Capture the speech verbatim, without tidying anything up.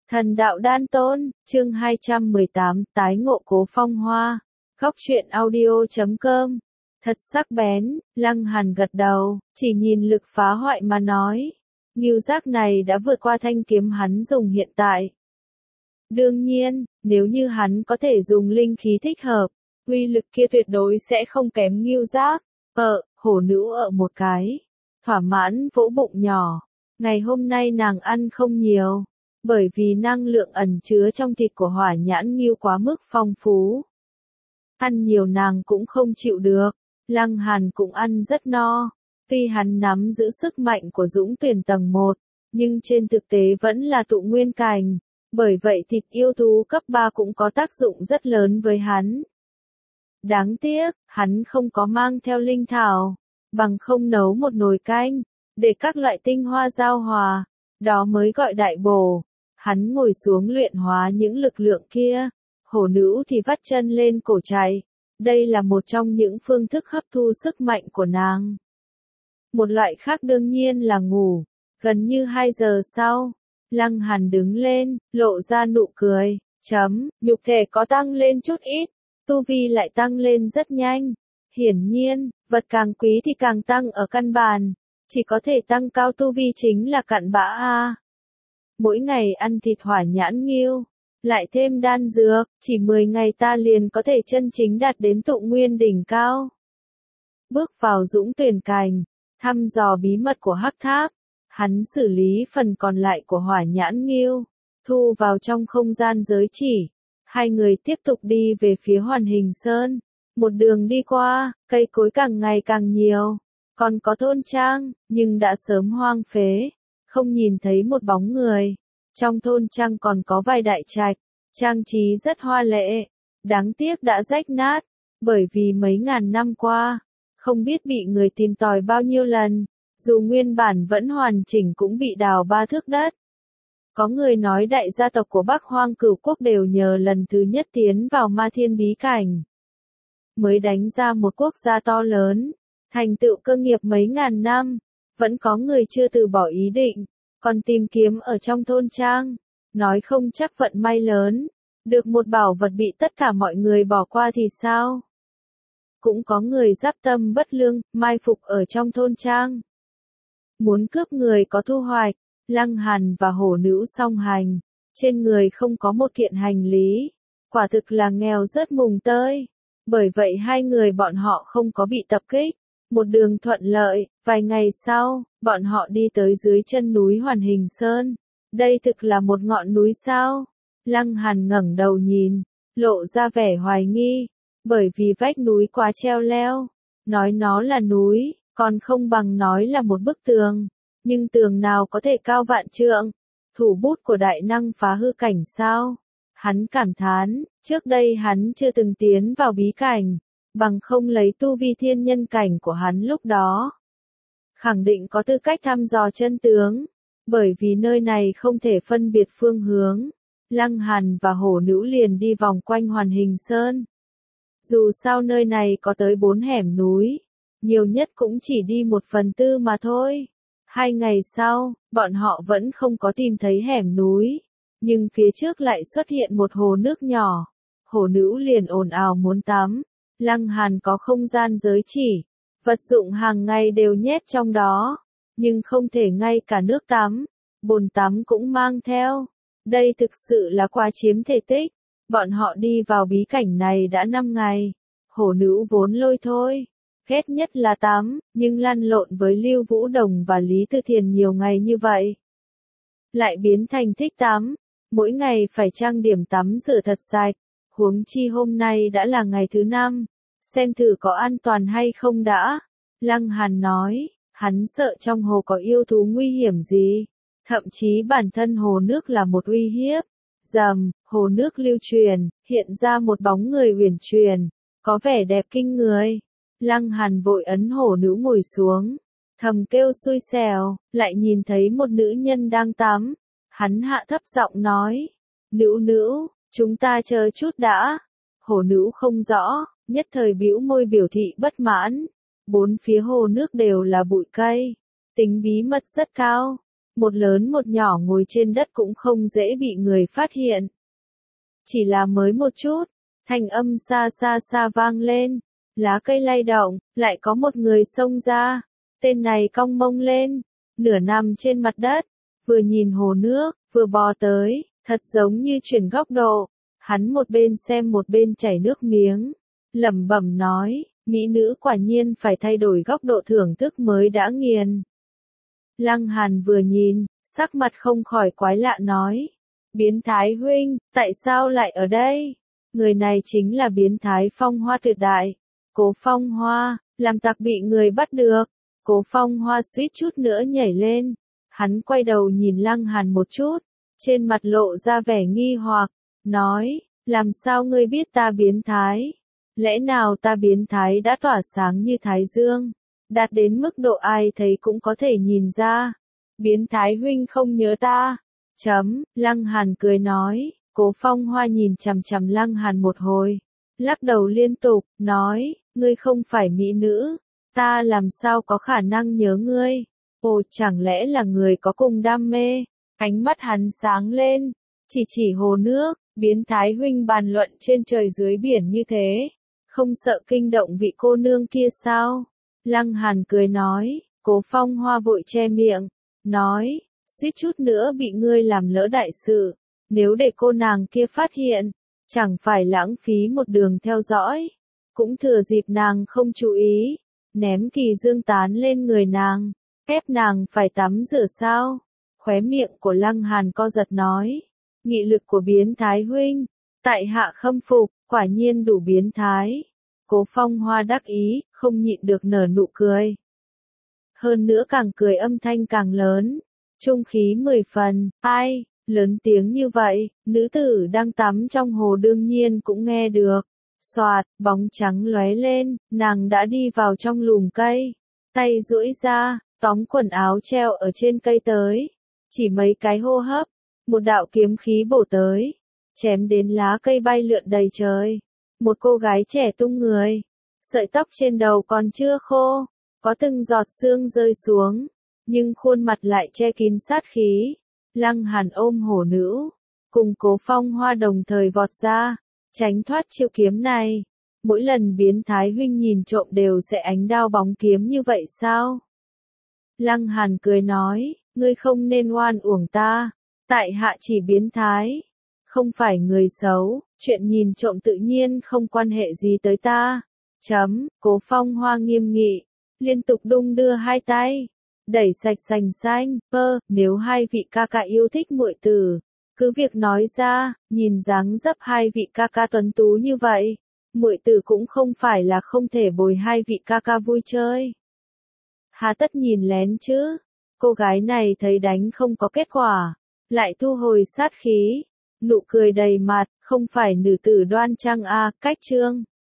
Thần đạo đan tôn, chương hai trăm mười tám, tái ngộ Cố Phong Hoa. Góc truyện audio chấm com. Thật sắc bén, Lăng Hàn gật đầu, chỉ nhìn lực phá hoại mà nói. Ngưu giác này đã vượt qua thanh kiếm hắn dùng hiện tại. Đương nhiên, nếu như hắn có thể dùng linh khí thích hợp, uy lực kia tuyệt đối sẽ không kém ngưu giác. Ờ, hổ nữ ở một cái. Thỏa mãn vỗ bụng nhỏ. Ngày hôm nay nàng ăn không nhiều. Bởi vì năng lượng ẩn chứa trong thịt của hỏa nhãn ngưu quá mức phong phú. Ăn nhiều nàng cũng không chịu được, Lăng Hàn cũng ăn rất no. Tuy hắn nắm giữ sức mạnh của Dũng Tuyển tầng một, nhưng trên thực tế vẫn là tụ nguyên cảnh, bởi vậy thịt yêu thú cấp ba cũng có tác dụng rất lớn với hắn. Đáng tiếc, hắn không có mang theo linh thảo, bằng không nấu một nồi canh, để các loại tinh hoa giao hòa, đó mới gọi đại bổ. Hắn ngồi xuống luyện hóa những lực lượng kia, hổ nữ thì vắt chân lên cổ chạy. Đây là một trong những phương thức hấp thu sức mạnh của nàng. Một loại khác đương nhiên là ngủ. Gần như hai giờ sau, Lăng Hàn đứng lên, lộ ra nụ cười, chấm, nhục thể có tăng lên chút ít, tu vi lại tăng lên rất nhanh. Hiển nhiên, vật càng quý thì càng tăng ở căn bản, chỉ có thể tăng cao tu vi chính là cặn bã a. Mỗi ngày ăn thịt hỏa nhãn ngưu, lại thêm đan dược, chỉ mười ngày ta liền có thể chân chính đạt đến tụ nguyên đỉnh cao. Bước vào Dũng Tuyển cảnh, thăm dò bí mật của hắc tháp, hắn xử lý phần còn lại của hỏa nhãn ngưu, thu vào trong không gian giới chỉ. Hai người tiếp tục đi về phía Hoàn Hình Sơn, một đường đi qua, cây cối càng ngày càng nhiều, còn có thôn trang, nhưng đã sớm hoang phế. Không nhìn thấy một bóng người. Trong thôn trang còn có vài đại trạch, trang trí rất hoa lệ, đáng tiếc đã rách nát, bởi vì mấy ngàn năm qua, không biết bị người tìm tòi bao nhiêu lần, dù nguyên bản vẫn hoàn chỉnh cũng bị đào ba thước đất. Có người nói đại gia tộc của Bắc Hoang Cửu Quốc đều nhờ lần thứ nhất tiến vào Ma Thiên bí cảnh, mới đánh ra một quốc gia to lớn, thành tựu cơ nghiệp mấy ngàn năm. Vẫn có người chưa từ bỏ ý định, còn tìm kiếm ở trong thôn trang, nói không chắc vận may lớn, được một bảo vật bị tất cả mọi người bỏ qua thì sao? Cũng có người giáp tâm bất lương, mai phục ở trong thôn trang. Muốn cướp người có thu hoạch, Lăng Hàn và hổ nữ song hành, trên người không có một kiện hành lý, quả thực là nghèo rớt mùng tơi, bởi vậy hai người bọn họ không có bị tập kích. Một đường thuận lợi, vài ngày sau, bọn họ đi tới dưới chân núi Hoàn Hình Sơn. Đây thực là một ngọn núi sao? Lăng Hàn ngẩng đầu nhìn, lộ ra vẻ hoài nghi, bởi vì vách núi quá treo leo. Nói nó là núi, còn không bằng nói là một bức tường. Nhưng tường nào có thể cao vạn trượng? Thủ bút của đại năng phá hư cảnh sao? Hắn cảm thán, trước đây hắn chưa từng tiến vào bí cảnh. Bằng không lấy tu vi thiên nhân cảnh của hắn lúc đó, khẳng định có tư cách thăm dò chân tướng, bởi vì nơi này không thể phân biệt phương hướng. Lăng Hàn và hổ nữ liền đi vòng quanh Hoàn Hình Sơn. Dù sao nơi này có tới bốn hẻm núi, nhiều nhất cũng chỉ đi một phần tư mà thôi. Hai ngày sau, bọn họ vẫn không có tìm thấy hẻm núi, nhưng phía trước lại xuất hiện một hồ nước nhỏ. Hổ nữ liền ồn ào muốn tắm. Lăng Hàn có không gian giới chỉ, vật dụng hàng ngày đều nhét trong đó, nhưng không thể ngay cả nước tắm, bồn tắm cũng mang theo. Đây thực sự là quá chiếm thể tích. Bọn họ đi vào bí cảnh này đã năm ngày. Hổ nữ vốn lôi thôi, ghét nhất là tắm, nhưng lăn lộn với Lưu Vũ Đồng và Lý Tư Thiền nhiều ngày như vậy, lại biến thành thích tắm, mỗi ngày phải trang điểm tắm rửa thật sạch. Huống chi hôm nay đã là ngày thứ năm, xem thử có an toàn hay không đã. Lăng Hàn nói, hắn sợ trong hồ có yêu thú nguy hiểm gì, thậm chí bản thân hồ nước là một uy hiếp. Rầm, hồ nước lưu truyền, hiện ra một bóng người uyển chuyển, có vẻ đẹp kinh người. Lăng Hàn vội ấn hổ nữ ngồi xuống, thầm kêu xui xẻo, lại nhìn thấy một nữ nhân đang tắm. Hắn hạ thấp giọng nói, nữ nữ, chúng ta chờ chút đã. Hổ nữ không rõ, nhất thời bĩu môi biểu thị bất mãn. Bốn phía hồ nước đều là bụi cây, tính bí mật rất cao. một lớn một nhỏ ngồi trên đất cũng không dễ bị người phát hiện. Chỉ là mới một chút, thanh âm xa xa xa vang lên, lá cây lay động, lại có một người xông ra, tên này cong mông lên, nửa nằm trên mặt đất, vừa nhìn hồ nước, vừa bò tới, thật giống như chuyển góc độ, hắn một bên xem một bên chảy nước miếng, lẩm bẩm nói, mỹ nữ quả nhiên phải thay đổi góc độ thưởng thức mới đã nghiền. Lăng Hàn vừa nhìn, sắc mặt không khỏi quái lạ nói, biến thái huynh, tại sao lại ở đây? Người này chính là biến thái Phong Hoa tuyệt đại, Cố Phong Hoa, làm tặc bị người bắt được. Cố Phong Hoa suýt chút nữa nhảy lên, hắn quay đầu nhìn Lăng Hàn một chút, trên mặt lộ ra vẻ nghi hoặc, nói, làm sao ngươi biết ta biến thái? Lẽ nào ta biến thái đã tỏa sáng như thái dương, đạt đến mức độ ai thấy cũng có thể nhìn ra. Biến thái huynh không nhớ ta. Chấm, Lăng Hàn cười nói, Cố Phong Hoa nhìn chằm chằm Lăng Hàn một hồi, lắc đầu liên tục, nói, ngươi không phải mỹ nữ, ta làm sao có khả năng nhớ ngươi? Ồ, chẳng lẽ là người có cùng đam mê? Ánh mắt hắn sáng lên, chỉ chỉ hồ nước, biến thái huynh bàn luận trên trời dưới biển như thế, không sợ kinh động vị cô nương kia sao? Lăng Hàn cười nói, Cố Phong Hoa vội che miệng, nói, suýt chút nữa bị ngươi làm lỡ đại sự, nếu để cô nàng kia phát hiện, chẳng phải lãng phí một đường theo dõi, cũng thừa dịp nàng không chú ý, ném kỳ dương tán lên người nàng, ép nàng phải tắm rửa sao? Khóe miệng của Lăng Hàn co giật nói, nghị lực của biến thái huynh, tại hạ khâm phục, quả nhiên đủ biến thái. Cố Phong Hoa đắc ý, không nhịn được nở nụ cười. Hơn nữa càng cười âm thanh càng lớn, trung khí mười phần, ai, lớn tiếng như vậy, nữ tử đang tắm trong hồ đương nhiên cũng nghe được. Xoạt, bóng trắng lóe lên, nàng đã đi vào trong lùm cây, tay duỗi ra, tóm quần áo treo ở trên cây tới, chỉ mấy cái hô hấp, một đạo kiếm khí bổ tới, chém đến lá cây bay lượn đầy trời. Một cô gái trẻ tung người, sợi tóc trên đầu còn chưa khô, có từng giọt sương rơi xuống, nhưng khuôn mặt lại che kín sát khí. Lăng Hàn ôm hổ nữ, cùng Cố Phong Hoa đồng thời vọt ra, tránh thoát chiêu kiếm này. Mỗi lần biến thái huynh nhìn trộm đều sẽ ánh đao bóng kiếm như vậy sao? Lăng Hàn cười nói, ngươi không nên oan uổng ta, tại hạ chỉ biến thái, không phải người xấu, chuyện nhìn trộm tự nhiên không quan hệ gì tới ta. Chấm, Cố Phong Hoa nghiêm nghị, liên tục đung đưa hai tay, đẩy sạch sành xanh, ơ, nếu hai vị ca ca yêu thích muội tử, cứ việc nói ra, nhìn dáng dấp hai vị ca ca tuấn tú như vậy, muội tử cũng không phải là không thể bồi hai vị ca ca vui chơi. Hà tất nhìn lén chứ, cô gái này thấy đánh không có kết quả, lại thu hồi sát khí, nụ cười đầy mặt, không phải nữ tử đoan trang a, cách trương.